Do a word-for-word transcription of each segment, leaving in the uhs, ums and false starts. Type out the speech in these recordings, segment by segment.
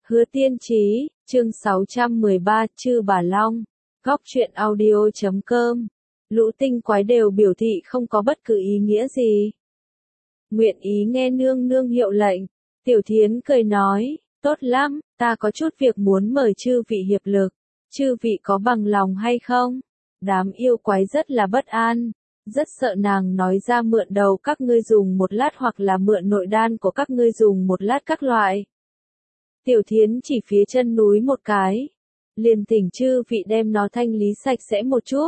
Hứa Tiên Chí, chương sáu trăm mười ba, Chư Bà Long, góc truyện audio chấm com. Lũ tinh quái đều biểu thị không có bất cứ ý nghĩa gì. Nguyện ý nghe nương nương hiệu lệnh. Tiểu Thiến cười nói, tốt lắm, ta có chút việc muốn mời chư vị hiệp lực. Chư vị có bằng lòng hay không? Đám yêu quái rất là bất an, rất sợ nàng nói ra mượn đầu các ngươi dùng một lát hoặc là mượn nội đan của các ngươi dùng một lát các loại. Tiểu Thiến chỉ phía chân núi một cái, liền thỉnh chư vị đem nó thanh lý sạch sẽ một chút.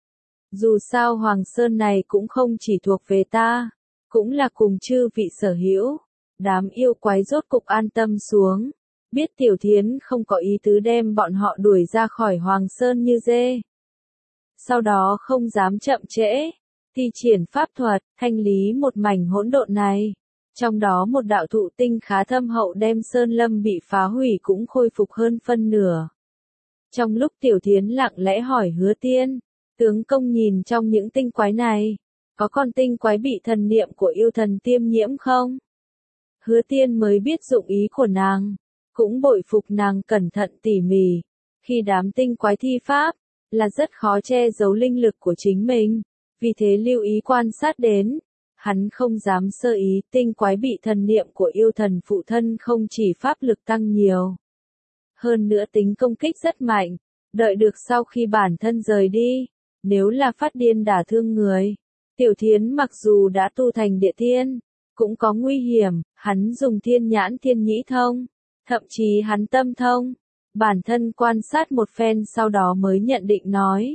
Dù sao Hoàng Sơn này cũng không chỉ thuộc về ta, cũng là cùng chư vị sở hữu. Đám yêu quái rốt cục an tâm xuống, biết Tiểu Thiến không có ý tứ đem bọn họ đuổi ra khỏi Hoàng Sơn như dê. Sau đó không dám chậm trễ, thi triển pháp thuật, thanh lý một mảnh hỗn độn này. Trong đó một đạo thụ tinh khá thâm hậu đem sơn lâm bị phá hủy cũng khôi phục hơn phân nửa. Trong lúc Tiểu Thiến lặng lẽ hỏi Hứa Tiên, tướng công nhìn trong những tinh quái này, có con tinh quái bị thần niệm của yêu thần tiêm nhiễm không? Hứa Tiên mới biết dụng ý của nàng, cũng bội phục nàng cẩn thận tỉ mỉ. Khi đám tinh quái thi pháp, là rất khó che giấu linh lực của chính mình, vì thế lưu ý quan sát đến. Hắn không dám sơ ý, tinh quái bị thần niệm của yêu thần phụ thân không chỉ pháp lực tăng nhiều. Hơn nữa tính công kích rất mạnh, đợi được sau khi bản thân rời đi, nếu là phát điên đả thương người. Tiểu Thiến mặc dù đã tu thành địa thiên, cũng có nguy hiểm, hắn dùng thiên nhãn thiên nhĩ thông, thậm chí hắn tâm thông, bản thân quan sát một phen sau đó mới nhận định nói.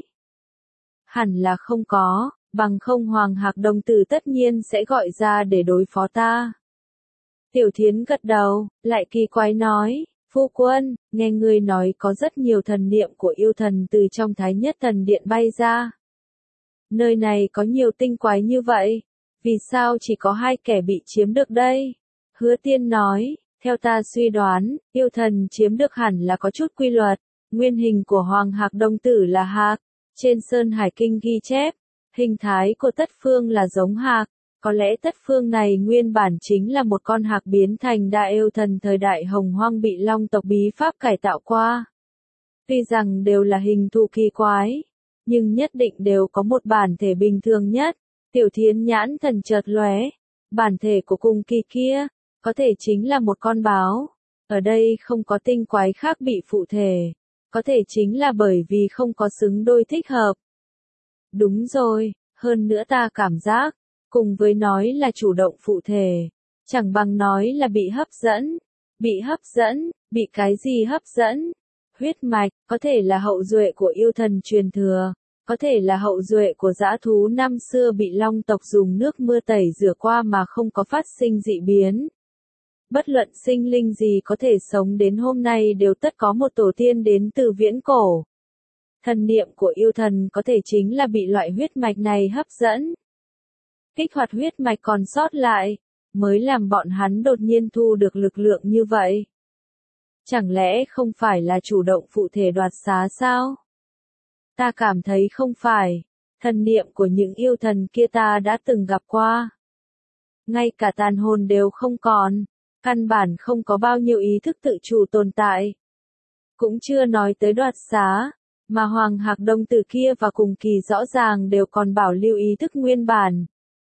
Hẳn là không có. Bằng không Hoàng Hạc Đồng Tử tất nhiên sẽ gọi ra để đối phó ta. Tiểu Thiến gật đầu, lại kỳ quái nói, phu quân, nghe người nói có rất nhiều thần niệm của yêu thần từ trong Thái Nhất Thần Điện bay ra. Nơi này có nhiều tinh quái như vậy, vì sao chỉ có hai kẻ bị chiếm được đây? Hứa Tiên nói, theo ta suy đoán, yêu thần chiếm được hẳn là có chút quy luật, nguyên hình của Hoàng Hạc Đồng Tử là hạc, trên Sơn Hải Kinh ghi chép. Hình thái của Tất Phương là giống hạc, có lẽ Tất Phương này nguyên bản chính là một con hạc biến thành đại yêu thần thời đại Hồng Hoang bị Long tộc bí pháp cải tạo qua. Tuy rằng đều là hình thù kỳ quái, nhưng nhất định đều có một bản thể bình thường nhất. Tiểu Thiến nhãn thần chợt lóe, bản thể của cùng kỳ kia, có thể chính là một con báo. Ở đây không có tinh quái khác bị phụ thể, có thể chính là bởi vì không có xứng đôi thích hợp. Đúng rồi, hơn nữa ta cảm giác, cùng với nói là chủ động phụ thể, chẳng bằng nói là bị hấp dẫn. Bị hấp dẫn, bị cái gì hấp dẫn? Huyết mạch, có thể là hậu duệ của yêu thần truyền thừa, có thể là hậu duệ của dã thú năm xưa bị Long tộc dùng nước mưa tẩy rửa qua mà không có phát sinh dị biến. Bất luận sinh linh gì có thể sống đến hôm nay đều tất có một tổ tiên đến từ viễn cổ. Thần niệm của yêu thần có thể chính là bị loại huyết mạch này hấp dẫn. Kích hoạt huyết mạch còn sót lại, mới làm bọn hắn đột nhiên thu được lực lượng như vậy. Chẳng lẽ không phải là chủ động phụ thể đoạt xá sao? Ta cảm thấy không phải, thần niệm của những yêu thần kia ta đã từng gặp qua. Ngay cả tàn hồn đều không còn, căn bản không có bao nhiêu ý thức tự chủ tồn tại. Cũng chưa nói tới đoạt xá. Mà Hoàng Hạc Đồng Tử kia và cùng kỳ rõ ràng đều còn bảo lưu ý thức nguyên bản.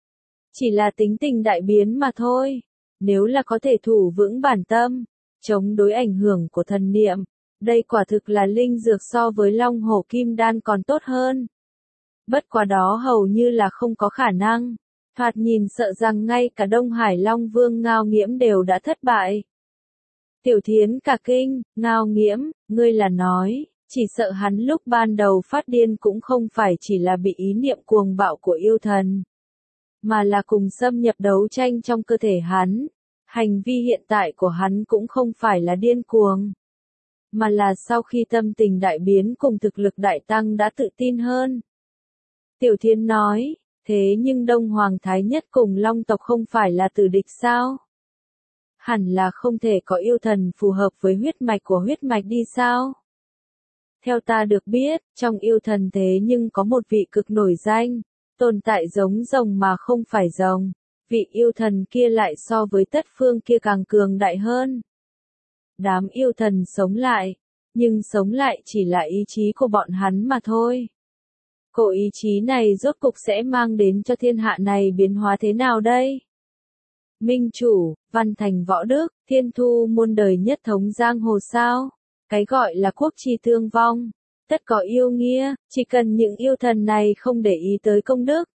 Chỉ là tính tình đại biến mà thôi. Nếu là có thể thủ vững bản tâm, chống đối ảnh hưởng của thần niệm, đây quả thực là linh dược so với Long Hổ Kim Đan còn tốt hơn. Bất quá đó hầu như là không có khả năng. Thoạt nhìn sợ rằng ngay cả Đông Hải Long Vương Ngao Nghiễm đều đã thất bại. Tiểu Thiến cả kinh, Ngao Nghiễm, ngươi là nói. Chỉ sợ hắn lúc ban đầu phát điên cũng không phải chỉ là bị ý niệm cuồng bạo của yêu thần, mà là cùng xâm nhập đấu tranh trong cơ thể hắn. Hành vi hiện tại của hắn cũng không phải là điên cuồng, mà là sau khi tâm tình đại biến cùng thực lực đại tăng đã tự tin hơn. Tiểu Thiến nói, thế nhưng Đông Hoàng Thái Nhất cùng Long tộc không phải là tử địch sao? Hẳn là không thể có yêu thần phù hợp với huyết mạch của huyết mạch đi sao? Theo ta được biết, trong yêu thần thế nhưng có một vị cực nổi danh, tồn tại giống rồng mà không phải rồng. Vị yêu thần kia lại so với Tất Phương kia càng cường đại hơn. đám yêu thần sống lại, nhưng sống lại chỉ là ý chí của bọn hắn mà thôi. Cổ ý chí này rốt cục sẽ mang đến cho thiên hạ này biến hóa thế nào đây? Minh chủ, văn thành võ đức, thiên thu muôn đời nhất thống giang hồ sao? Cái gọi là quốc chi thương vong, tất có yêu nghĩa, chỉ cần những yêu thần này không để ý tới công đức.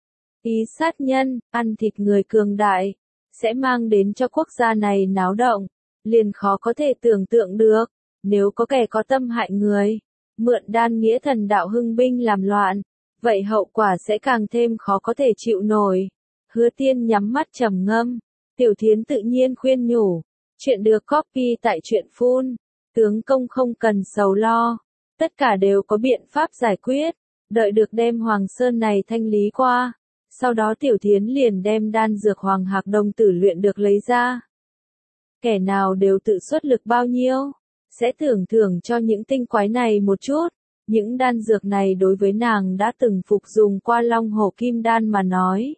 Ý sát nhân, ăn thịt người cường đại, sẽ mang đến cho quốc gia này náo động, liền khó có thể tưởng tượng được, nếu có kẻ có tâm hại người, mượn đan nghĩa thần đạo hưng binh làm loạn, vậy hậu quả sẽ càng thêm khó có thể chịu nổi. Hứa Tiên nhắm mắt trầm ngâm, Tiểu Thiến tự nhiên khuyên nhủ, chuyện được copy tại truyện phun, tướng công không cần sầu lo, tất cả đều có biện pháp giải quyết, đợi được đem Hoàng Sơn này thanh lý qua, sau đó Tiểu Thiến liền đem đan dược Hoàng Hạc Đồng tử luyện được lấy ra. Kẻ nào đều tự xuất lực bao nhiêu, sẽ thưởng thưởng cho những tinh quái này một chút. Những đan dược này đối với nàng đã từng phục dùng qua Long Hổ Kim Đan mà nói,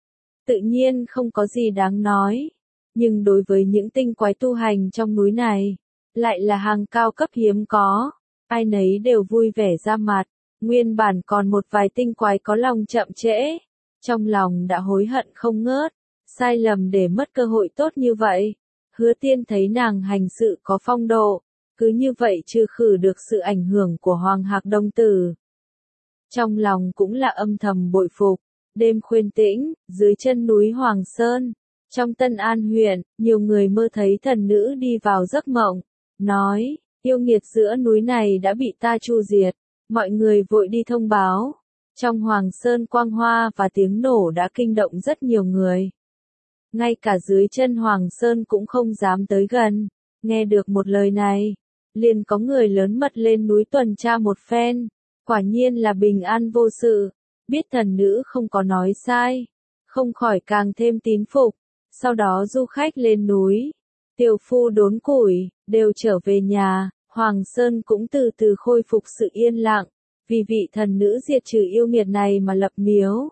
tự nhiên không có gì đáng nói, nhưng đối với những tinh quái tu hành trong núi này, lại là hàng cao cấp hiếm có, ai nấy đều vui vẻ ra mặt, nguyên bản còn một vài tinh quái có lòng chậm trễ, trong lòng đã hối hận không ngớt, sai lầm để mất cơ hội tốt như vậy. Hứa Tiên thấy nàng hành sự có phong độ, cứ như vậy trừ khử được sự ảnh hưởng của Hoàng Hạc Đông Tử. Trong lòng cũng là âm thầm bội phục, đêm khuyên tĩnh, dưới chân núi Hoàng Sơn, trong Tân An huyện, nhiều người mơ thấy thần nữ đi vào giấc mộng, nói, yêu nghiệt giữa núi này đã bị ta chu diệt, mọi người vội đi thông báo. Trong Hoàng Sơn quang hoa và tiếng nổ đã kinh động rất nhiều người. Ngay cả dưới chân Hoàng Sơn cũng không dám tới gần, nghe được một lời này, liền có người lớn mật lên núi tuần tra một phen, quả nhiên là bình an vô sự, biết thần nữ không có nói sai, không khỏi càng thêm tín phục. Sau đó du khách lên núi, tiểu phu đốn củi, đều trở về nhà, Hoàng Sơn cũng từ từ khôi phục sự yên lặng, vì vị thần nữ diệt trừ yêu nghiệt này mà lập miếu.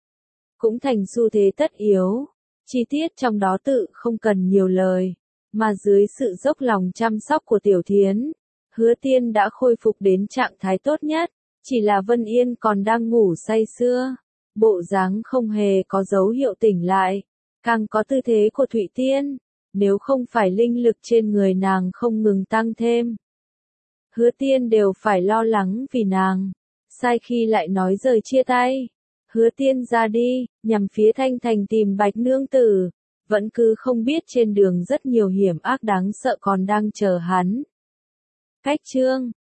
Cũng thành xu thế tất yếu, chi tiết trong đó tự không cần nhiều lời, mà dưới sự dốc lòng chăm sóc của Tiểu Thiến, Hứa Tiên đã khôi phục đến trạng thái tốt nhất, chỉ là Vân Yên còn đang ngủ say sưa, bộ dáng không hề có dấu hiệu tỉnh lại, càng có tư thế của Thụy Tiên, nếu không phải linh lực trên người nàng không ngừng tăng thêm. Hứa Tiên đều phải lo lắng vì nàng, sai khi lại nói rời chia tay. Hứa Tiên ra đi, nhằm phía Thanh Thành tìm Bạch Nương Tử, vẫn cứ không biết trên đường rất nhiều hiểm ác đáng sợ còn đang chờ hắn. Cách chương